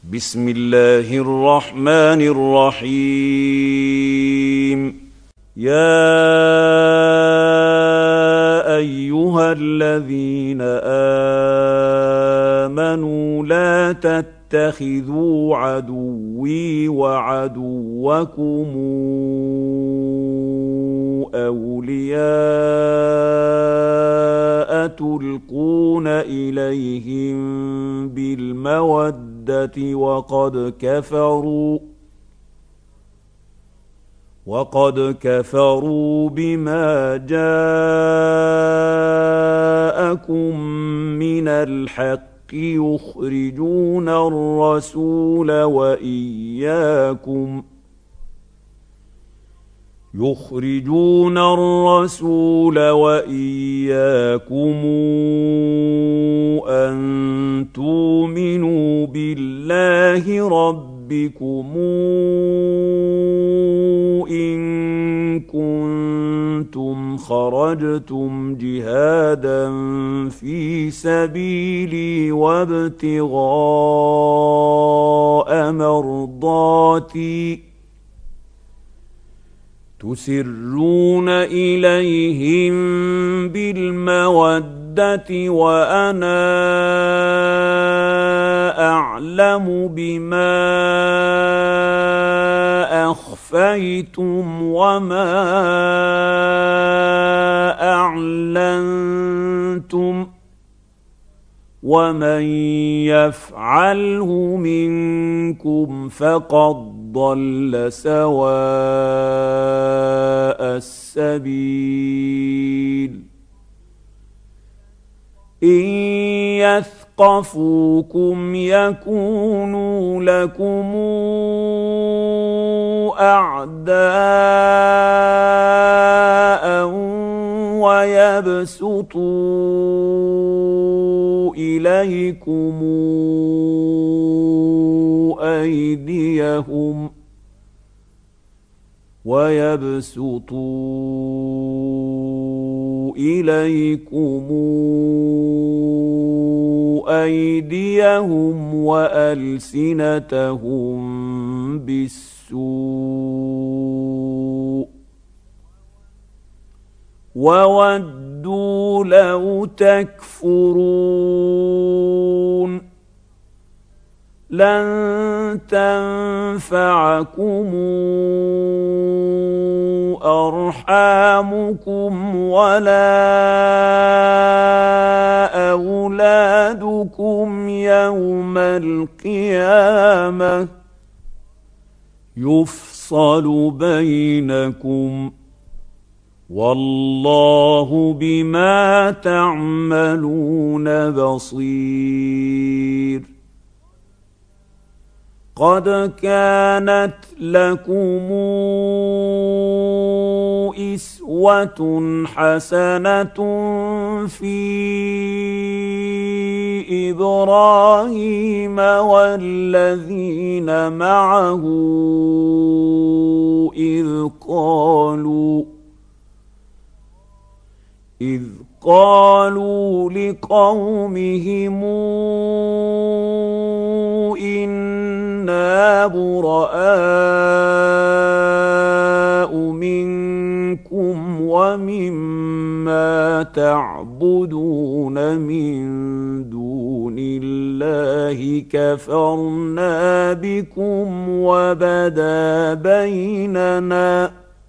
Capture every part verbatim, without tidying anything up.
بسم الله الرحمن الرحيم. يا أيها الذين آمنوا لا تتخذوا عدوي وعدوكم أولياء تلقون إليهم بالمودة وقد كفروا وقد كفروا بما جاءكم من الحق يخرجون الرسول وإياكم يخرجون الرسول وإياكم أن تؤمنوا بالله ربكم إن كنتم خرجتم جهادا في سبيلي وابتغاء مرضاتي تسرون إليهم بالمودة وأنا أعلم بما أخفيتم وما أعلنتم ومن يفعله منكم فقد ضل سواء السبيل. إن يثقفوكم يكونوا لكم أعداء ويبسطوا إليكم أيديهم ويبسطوا إليكم أيديهم وألسنتهم بالسوء وودوا لو تكفرون. لن تنفعكم أرحامكم ولا أولادكم يوم القيامة يفصل بينكم والله بما تعملون بصير. قد كانت لكم أسوة حسنة في إبراهيم والذين معه إذ قالوا إذ قالوا لقومهم إنا براء منكم ومما تعبدون من دون الله كفرنا بكم وبدا بيننا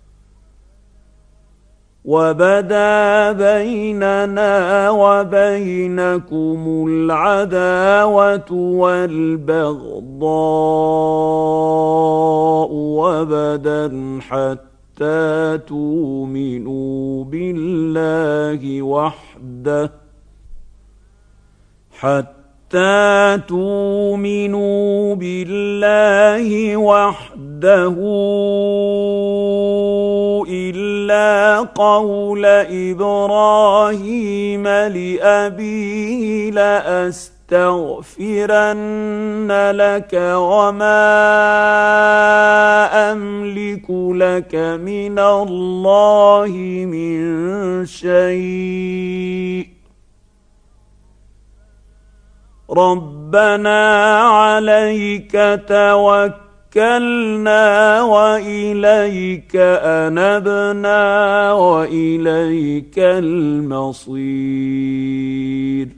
وبدا بيننا وبينكم العداوة والبغضاء وبدا حتى تؤمنوا بالله وحده حتى تؤمنوا بالله وحده إلا قول إبراهيم لأبيه لأستغفرن لك وما أملك لك من الله من شيء ربنا عليك توكلنا وإليك أنبنا وإليك المصير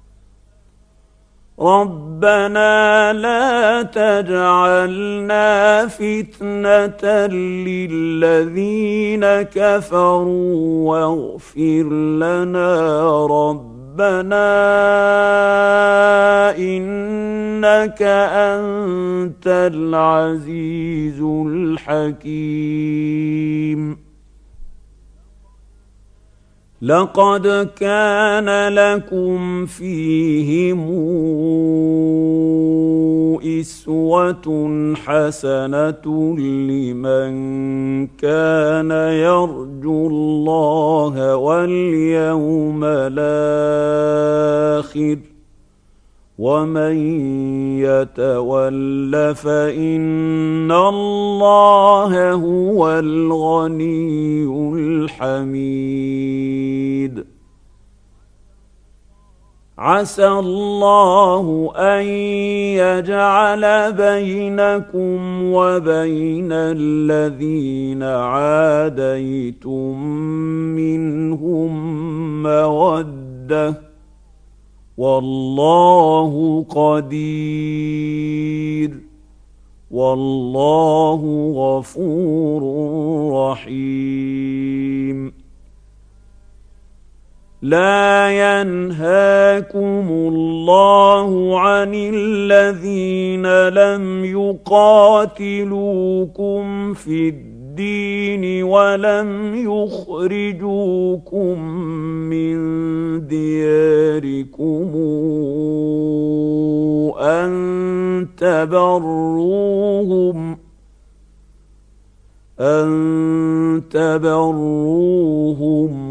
ربنا لا تجعلنا فتنة للذين كفروا واغفر لنا ربنا إنك أنت العزيز الحكيم لقد كان لكم فيهم أسوة حسنة لمن كان يرجو الله واليوم الآخر ومن يتول فإن الله هو الغني الحميد عسى الله أن يجعل بينكم وبين الذين عاديتم منهم مودة والله قدير والله غفور رحيم لا ينهاكم الله عن الذين لم يقاتلوكم في الدين ولم يخرجوكم من دياركم أن تبروهم أن تبروهم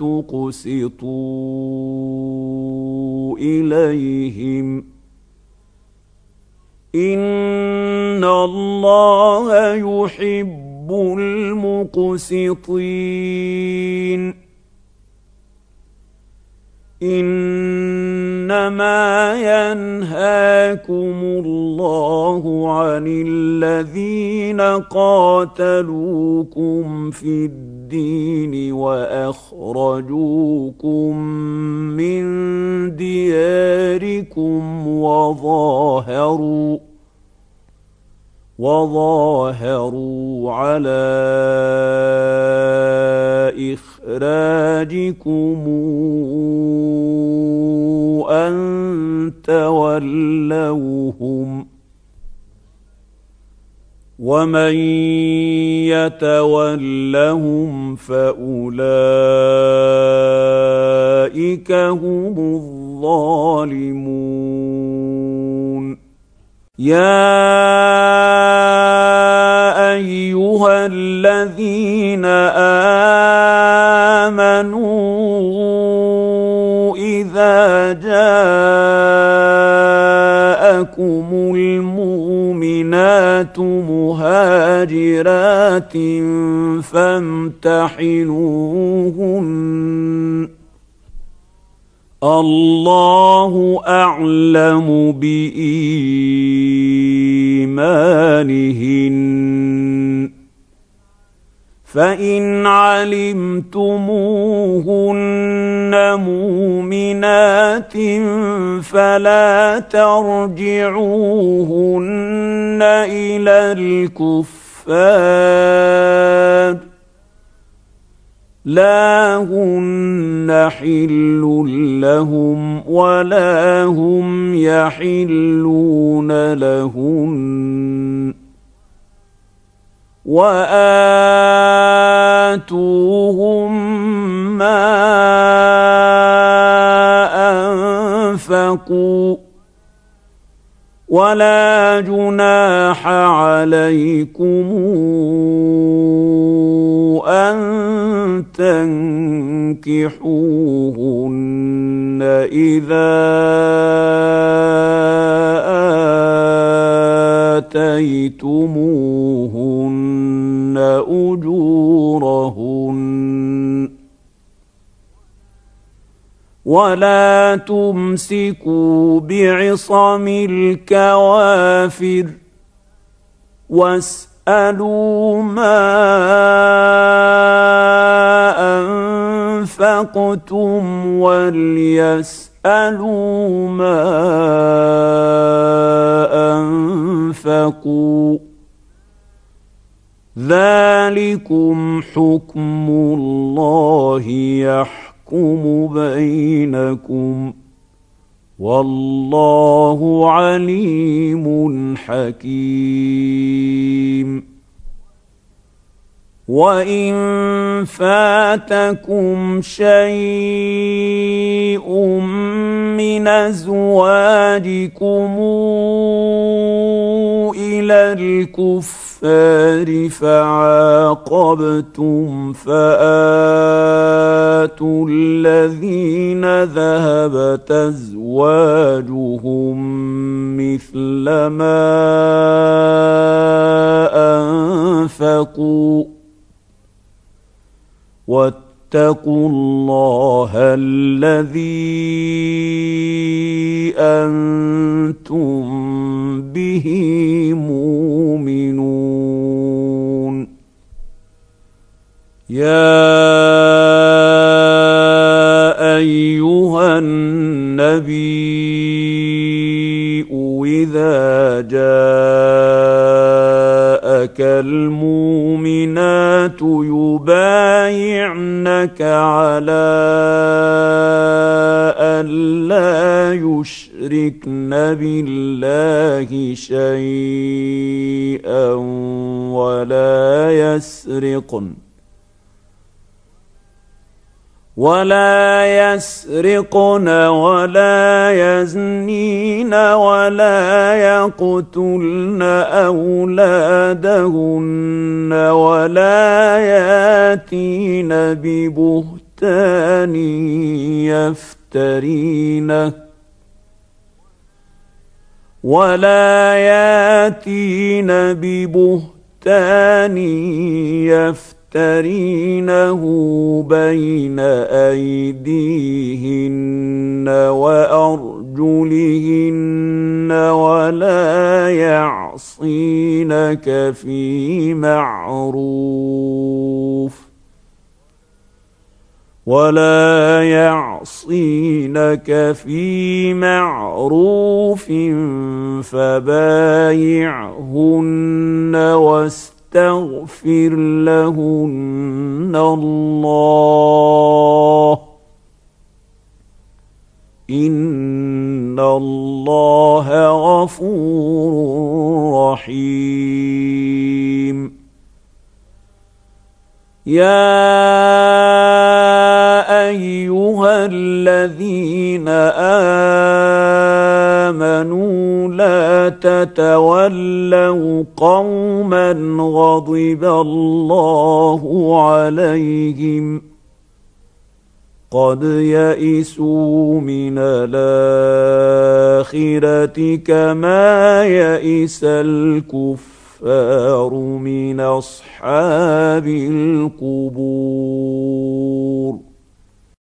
وتقسطوا إليهم إن الله يحب المقسطين إنما ينهاكم الله عن الذين قاتلوكم في الدين وأخرجوكم من دياركم وظاهروا وظاهروا على إخراجكم أن تولوهم ومن يتولهم فأولئك هم الظالمون يا أيها الذين آمنوا إذا جاءكم المؤمنات مهاجرات فامتحنوهن الله أعلم بإيمانهن فإن علمتموهن مؤمنات فلا ترجعوهن إلى الكفار لا هن حل لهم ولا هم يحلون لهن وآتوهم ما أنفقوا ولا جناح عليكم أن تنكحوهن إذا آتيتموهن أجورهن ولا تمسكوا بعصم الكوافر واسألوا ما أنفقتم وليسألوا ما أنفقوا ذلكم حكم الله يحكم بينكم والله عليم حكيم. وإن فاتكم شيء من أزواجكم إلى الكفار فعاقبتم فآتوا الذين ذهبت أزواجهم مثل ما أنفقوا واتقوا الله الذي أنتم به مؤمنون. يا أيها النبي إذا جاءك المؤمنات يبايعنك على أن لا يشركن بالله شيئا ولا يسرقن ولا يسرقن ولا يزنين ولا يقتلن أولادهن ولا ياتين ببهتان يفترينه ولا ياتين ببهتان يفترينه يفترينه بين أيديهن وأرجلهن ولا يعصينك في معروف ولا يعصينك في معروف فبايعهن واستغفر تغفر لهن الله إن الله غفور رحيم. يا أيها الذين آمنوا لا تتولوا قوما غضب الله عليهم قد يئسوا من الآخرة كما يئس الكفار من أصحاب القبور.